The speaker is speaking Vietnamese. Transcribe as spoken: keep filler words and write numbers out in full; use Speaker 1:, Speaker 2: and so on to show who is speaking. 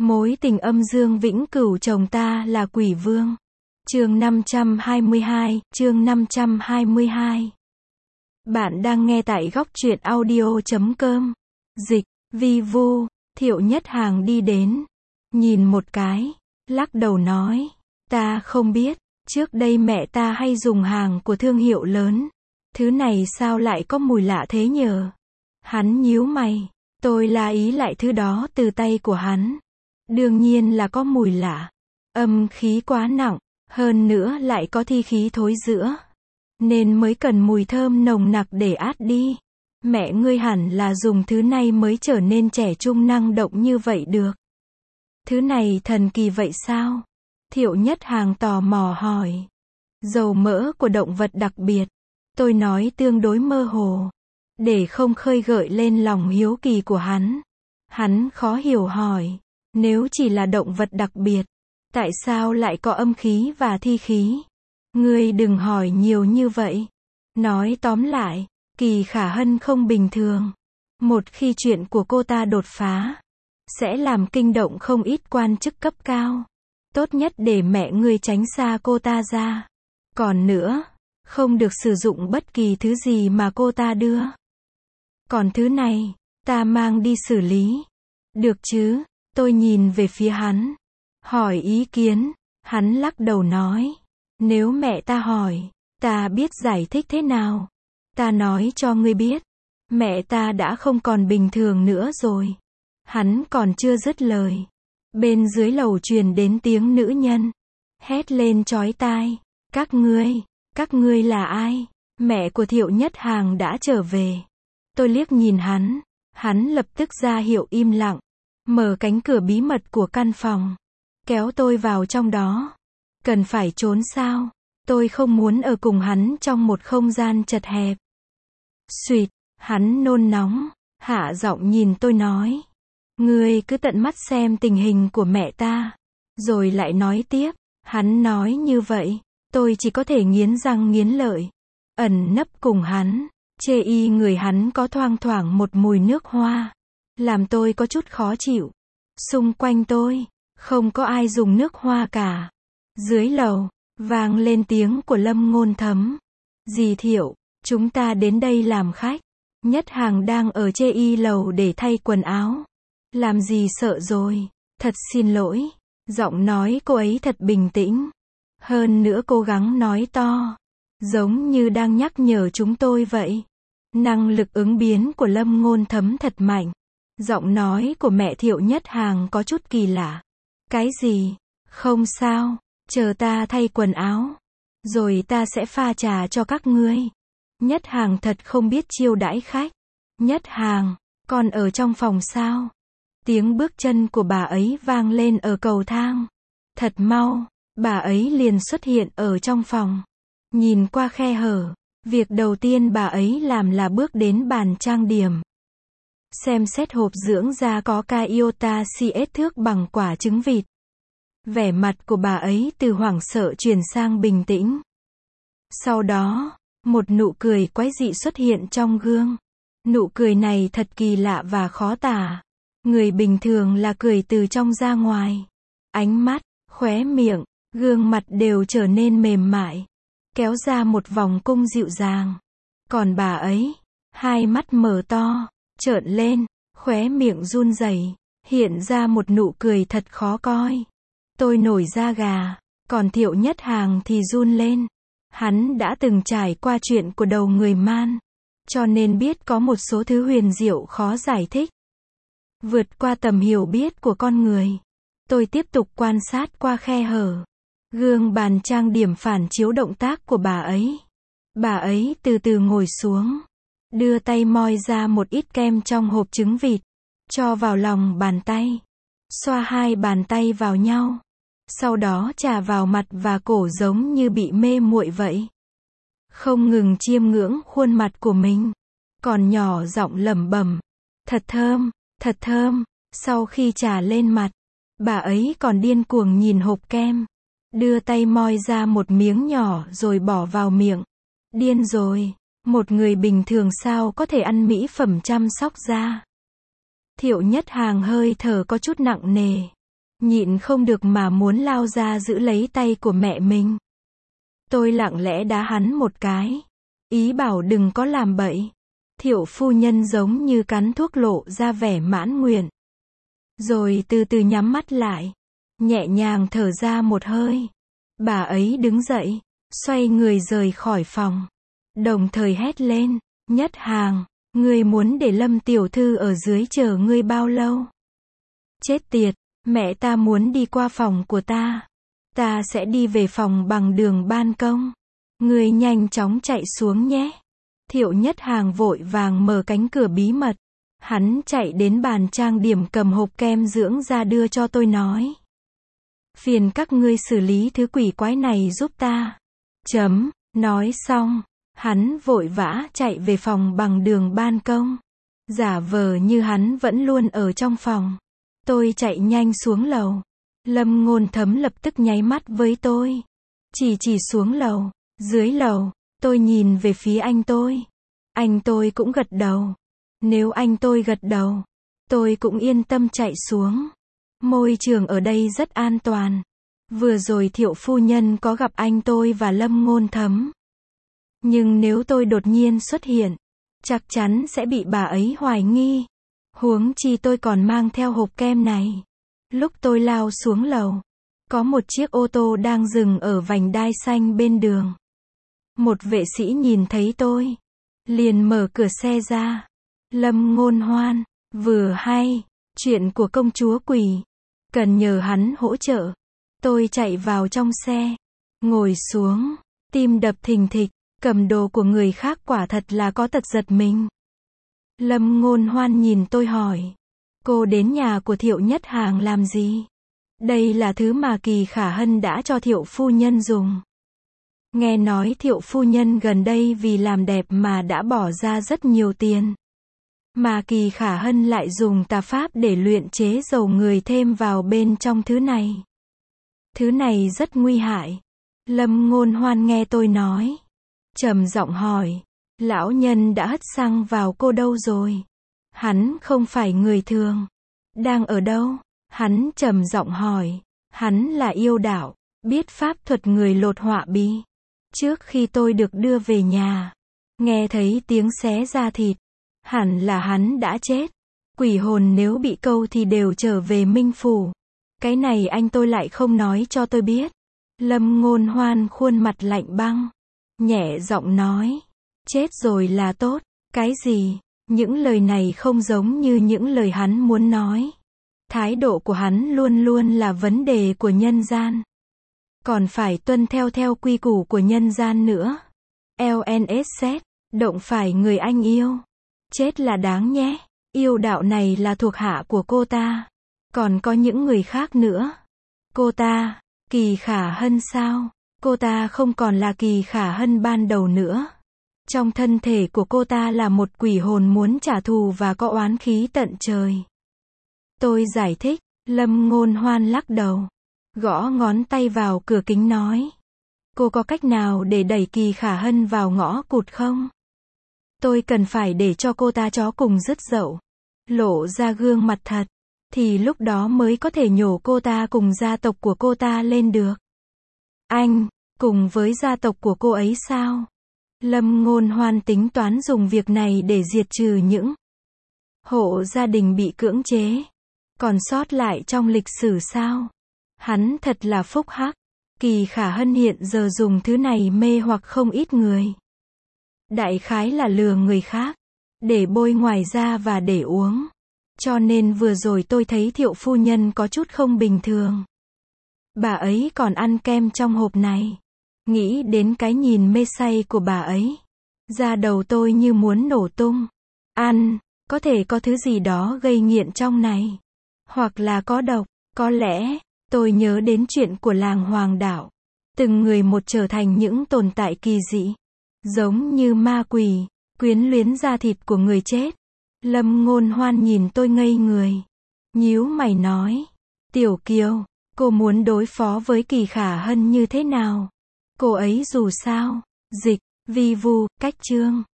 Speaker 1: Mối tình âm dương vĩnh cửu chồng ta là quỷ vương. Chương năm trăm hai mươi hai, chương năm trăm hai mươi hai. Bạn đang nghe tại góc truyện audio chấm com. Dịch, vi vu, Thiệu Nhất Hàng đi đến. Nhìn một cái, lắc đầu nói, ta không biết, trước đây mẹ ta hay dùng hàng của thương hiệu lớn. Thứ này sao lại có mùi lạ thế nhờ? Hắn nhíu mày, tôi la ý lại thứ đó từ tay của hắn. Đương nhiên là có mùi lạ. Âm khí quá nặng, hơn nữa lại có thi khí thối rữa. Nên mới cần mùi thơm nồng nặc để át đi. Mẹ ngươi hẳn là dùng thứ này mới trở nên trẻ trung năng động như vậy được. Thứ này thần kỳ vậy sao? Thiệu Nhất Hàng tò mò hỏi. Dầu mỡ của động vật đặc biệt. Tôi nói tương đối mơ hồ. Để không khơi gợi lên lòng hiếu kỳ của hắn. Hắn khó hiểu hỏi. Nếu chỉ là động vật đặc biệt, tại sao lại có âm khí và thi khí? Ngươi đừng hỏi nhiều như vậy. Nói tóm lại, Kỳ Khả Hân không bình thường. Một khi chuyện của cô ta đột phá, sẽ làm kinh động không ít quan chức cấp cao. Tốt nhất để mẹ ngươi tránh xa cô ta ra. Còn nữa, không được sử dụng bất kỳ thứ gì mà cô ta đưa. Còn thứ này, ta mang đi xử lý. Được chứ? Tôi nhìn về phía hắn. Hỏi ý kiến. Hắn lắc đầu nói. Nếu mẹ ta hỏi, ta biết giải thích thế nào? Ta nói cho ngươi biết. Mẹ ta đã không còn bình thường nữa rồi. Hắn còn chưa dứt lời. Bên dưới lầu truyền đến tiếng nữ nhân. Hét lên chói tai. Các ngươi, các ngươi là ai? Mẹ của Thiệu Nhất Hàng đã trở về. Tôi liếc nhìn hắn. Hắn lập tức ra hiệu im lặng. Mở cánh cửa bí mật của căn phòng. Kéo tôi vào trong đó. Cần phải trốn sao? Tôi không muốn ở cùng hắn trong một không gian chật hẹp. Xuyệt, hắn nôn nóng, hạ giọng nhìn tôi nói. Ngươi cứ tận mắt xem tình hình của mẹ ta. Rồi lại nói tiếp. Hắn nói như vậy, tôi chỉ có thể nghiến răng nghiến lợi. Ẩn nấp cùng hắn. Chê y người hắn có thoang thoảng một mùi nước hoa. Làm tôi có chút khó chịu. Xung quanh tôi, không có ai dùng nước hoa cả. Dưới lầu, vang lên tiếng của Lâm Ngôn Thấm. Dì Thiệu, chúng ta đến đây làm khách. Nhất Hàng đang ở chê y lầu để thay quần áo. Làm gì sợ rồi, thật xin lỗi. Giọng nói cô ấy thật bình tĩnh. Hơn nữa cố gắng nói to. Giống như đang nhắc nhở chúng tôi vậy. Năng lực ứng biến của Lâm Ngôn Thấm thật mạnh. Giọng nói của mẹ Thiệu Nhất Hàng có chút kỳ lạ. Cái gì? Không sao, chờ ta thay quần áo. Rồi ta sẽ pha trà cho các ngươi. Nhất Hàng thật không biết chiêu đãi khách. Nhất Hàng, con ở trong phòng sao? Tiếng bước chân của bà ấy vang lên ở cầu thang. Thật mau, bà ấy liền xuất hiện ở trong phòng. Nhìn qua khe hở, việc đầu tiên bà ấy làm là bước đến bàn trang điểm. Xem xét hộp dưỡng da có ca iota xê ét thước bằng quả trứng vịt. Vẻ mặt của bà ấy từ hoảng sợ chuyển sang bình tĩnh. Sau đó, một nụ cười quái dị xuất hiện trong gương. Nụ cười này thật kỳ lạ và khó tả. Người bình thường là cười từ trong ra ngoài. Ánh mắt, khóe miệng, gương mặt đều trở nên mềm mại. Kéo ra một vòng cung dịu dàng. Còn bà ấy, hai mắt mở to. Trợn lên, khóe miệng run rẩy, hiện ra một nụ cười thật khó coi. Tôi nổi da gà, còn Thiệu Nhất Hàng thì run lên. Hắn đã từng trải qua chuyện của đầu người man, cho nên biết có một số thứ huyền diệu khó giải thích. Vượt qua tầm hiểu biết của con người. Tôi tiếp tục quan sát qua khe hở. Gương bàn trang điểm phản chiếu động tác của bà ấy. Bà ấy từ từ ngồi xuống. Đưa tay moi ra một ít kem trong hộp trứng vịt. Cho vào lòng bàn tay. Xoa hai bàn tay vào nhau. Sau đó chà vào mặt và cổ giống như bị mê muội vậy. Không ngừng chiêm ngưỡng khuôn mặt của mình. Còn nhỏ giọng lẩm bẩm. Thật thơm, thật thơm. Sau khi chà lên mặt, bà ấy còn điên cuồng nhìn hộp kem. Đưa tay moi ra một miếng nhỏ rồi bỏ vào miệng. Điên rồi. Một người bình thường sao có thể ăn mỹ phẩm chăm sóc da? Thiệu Nhất Hàng hơi thở có chút nặng nề. nhịn không được mà muốn lao ra giữ lấy tay của mẹ mình. Tôi lặng lẽ đá hắn một cái, ý bảo đừng có làm bậy. Thiệu phu nhân giống như cắn thuốc lộ ra vẻ mãn nguyện. Rồi từ từ nhắm mắt lại, nhẹ nhàng thở ra một hơi. Bà ấy đứng dậy, xoay người rời khỏi phòng. Đồng thời hét lên, Nhất Hàng, ngươi muốn để Lâm tiểu thư ở dưới chờ ngươi bao lâu? Chết tiệt, mẹ ta muốn đi qua phòng của ta. Ta sẽ đi về phòng bằng đường ban công. Ngươi nhanh chóng chạy xuống nhé. Thiệu Nhất Hàng vội vàng mở cánh cửa bí mật. Hắn chạy đến bàn trang điểm cầm hộp kem dưỡng da đưa cho tôi nói. Phiền các ngươi xử lý thứ quỷ quái này giúp ta. Chấm, nói xong, hắn vội vã chạy về phòng bằng đường ban công. Giả vờ như hắn vẫn luôn ở trong phòng. Tôi chạy nhanh xuống lầu. Lâm Ngôn Thấm lập tức nháy mắt với tôi. Chỉ chỉ xuống lầu, dưới lầu, tôi nhìn về phía anh tôi. Anh tôi cũng gật đầu. Nếu anh tôi gật đầu, tôi cũng yên tâm chạy xuống. Môi trường ở đây rất an toàn. Vừa rồi Thiệu phu nhân có gặp anh tôi và Lâm Ngôn Thấm. Nhưng nếu tôi đột nhiên xuất hiện, chắc chắn sẽ bị bà ấy hoài nghi. Huống chi tôi còn mang theo hộp kem này. Lúc tôi lao xuống lầu, có một chiếc ô tô đang dừng ở vành đai xanh bên đường. Một vệ sĩ nhìn thấy tôi, liền mở cửa xe ra. Lâm Ngôn Hoan, vừa hay, chuyện của công chúa quỷ, cần nhờ hắn hỗ trợ. Tôi chạy vào trong xe, ngồi xuống, tim đập thình thịch, cầm đồ của người khác quả thật là có tật giật mình. Lâm Ngôn Hoan nhìn tôi hỏi, cô đến nhà của Thiệu Nhất Hàng làm gì? Đây là thứ mà Kỳ Khả Hân đã cho Thiệu phu nhân dùng. Nghe nói Thiệu phu nhân gần đây vì làm đẹp mà đã bỏ ra rất nhiều tiền. Mà Kỳ Khả Hân lại dùng tà pháp để luyện chế dầu người thêm vào bên trong thứ này. Thứ này rất nguy hại. Lâm Ngôn Hoan nghe tôi nói, trầm giọng hỏi, lão nhân đã hất xăng vào cô đâu rồi? Hắn không phải người thường. Đang ở đâu? Hắn trầm giọng hỏi. Hắn là yêu đạo, biết pháp thuật người lột họa bí. Trước khi tôi được đưa về nhà, nghe thấy tiếng xé da thịt, hẳn là hắn đã chết. Quỷ hồn nếu bị câu thì đều trở về Minh Phủ. Cái này anh tôi lại không nói cho tôi biết. Lâm Ngôn Hoan khuôn mặt lạnh băng, nhẹ giọng nói, chết rồi là tốt. Cái gì? Những lời này không giống như những lời hắn muốn nói. Thái độ của hắn luôn luôn là vấn đề của nhân gian. Còn phải tuân theo theo quy củ của nhân gian nữa. lờ en ét Z, động phải người anh yêu. Chết là đáng nhé. Yêu đạo này là thuộc hạ của cô ta. Còn có những người khác nữa. Cô ta, Kỳ Khả Hân sao? Cô ta không còn là Kỳ Khả Hân ban đầu nữa. Trong thân thể của cô ta là một quỷ hồn muốn trả thù và có oán khí tận trời. Tôi giải thích. Lâm Ngôn Hoan lắc đầu, gõ ngón tay vào cửa kính nói, cô có cách nào để đẩy Kỳ Khả Hân vào ngõ cụt không? Tôi cần phải để cho cô ta chó cùng dứt dậu, lộ ra gương mặt thật, thì lúc đó mới có thể nhổ cô ta cùng gia tộc của cô ta lên được. Anh, cùng với gia tộc của cô ấy sao? Lâm Ngôn Hoan tính toán dùng việc này để diệt trừ những hộ gia đình bị cưỡng chế, còn sót lại trong lịch sử sao? Hắn thật là phúc hắc. Kỳ Khả Hân hiện giờ dùng thứ này mê hoặc không ít người. Đại khái là lừa người khác, để bôi ngoài da và để uống. Cho nên vừa rồi tôi thấy Thiệu phu nhân có chút không bình thường. Bà ấy còn ăn kem trong hộp này. Nghĩ đến cái nhìn mê say của bà ấy, da đầu tôi như muốn nổ tung. Ăn, có thể có thứ gì đó gây nghiện trong này. Hoặc là có độc, có lẽ, tôi nhớ đến chuyện của làng Hoàng Đạo. Từng người một trở thành những tồn tại kỳ dị. Giống như ma quỷ, quyến luyến da thịt của người chết. Lâm Ngôn Hoan nhìn tôi ngây người. Nhíu mày nói, Tiểu Kiều, cô muốn đối phó với Kỳ Khả Hân như thế nào? Cô ấy dù sao, dịch, vi vu, cách chương.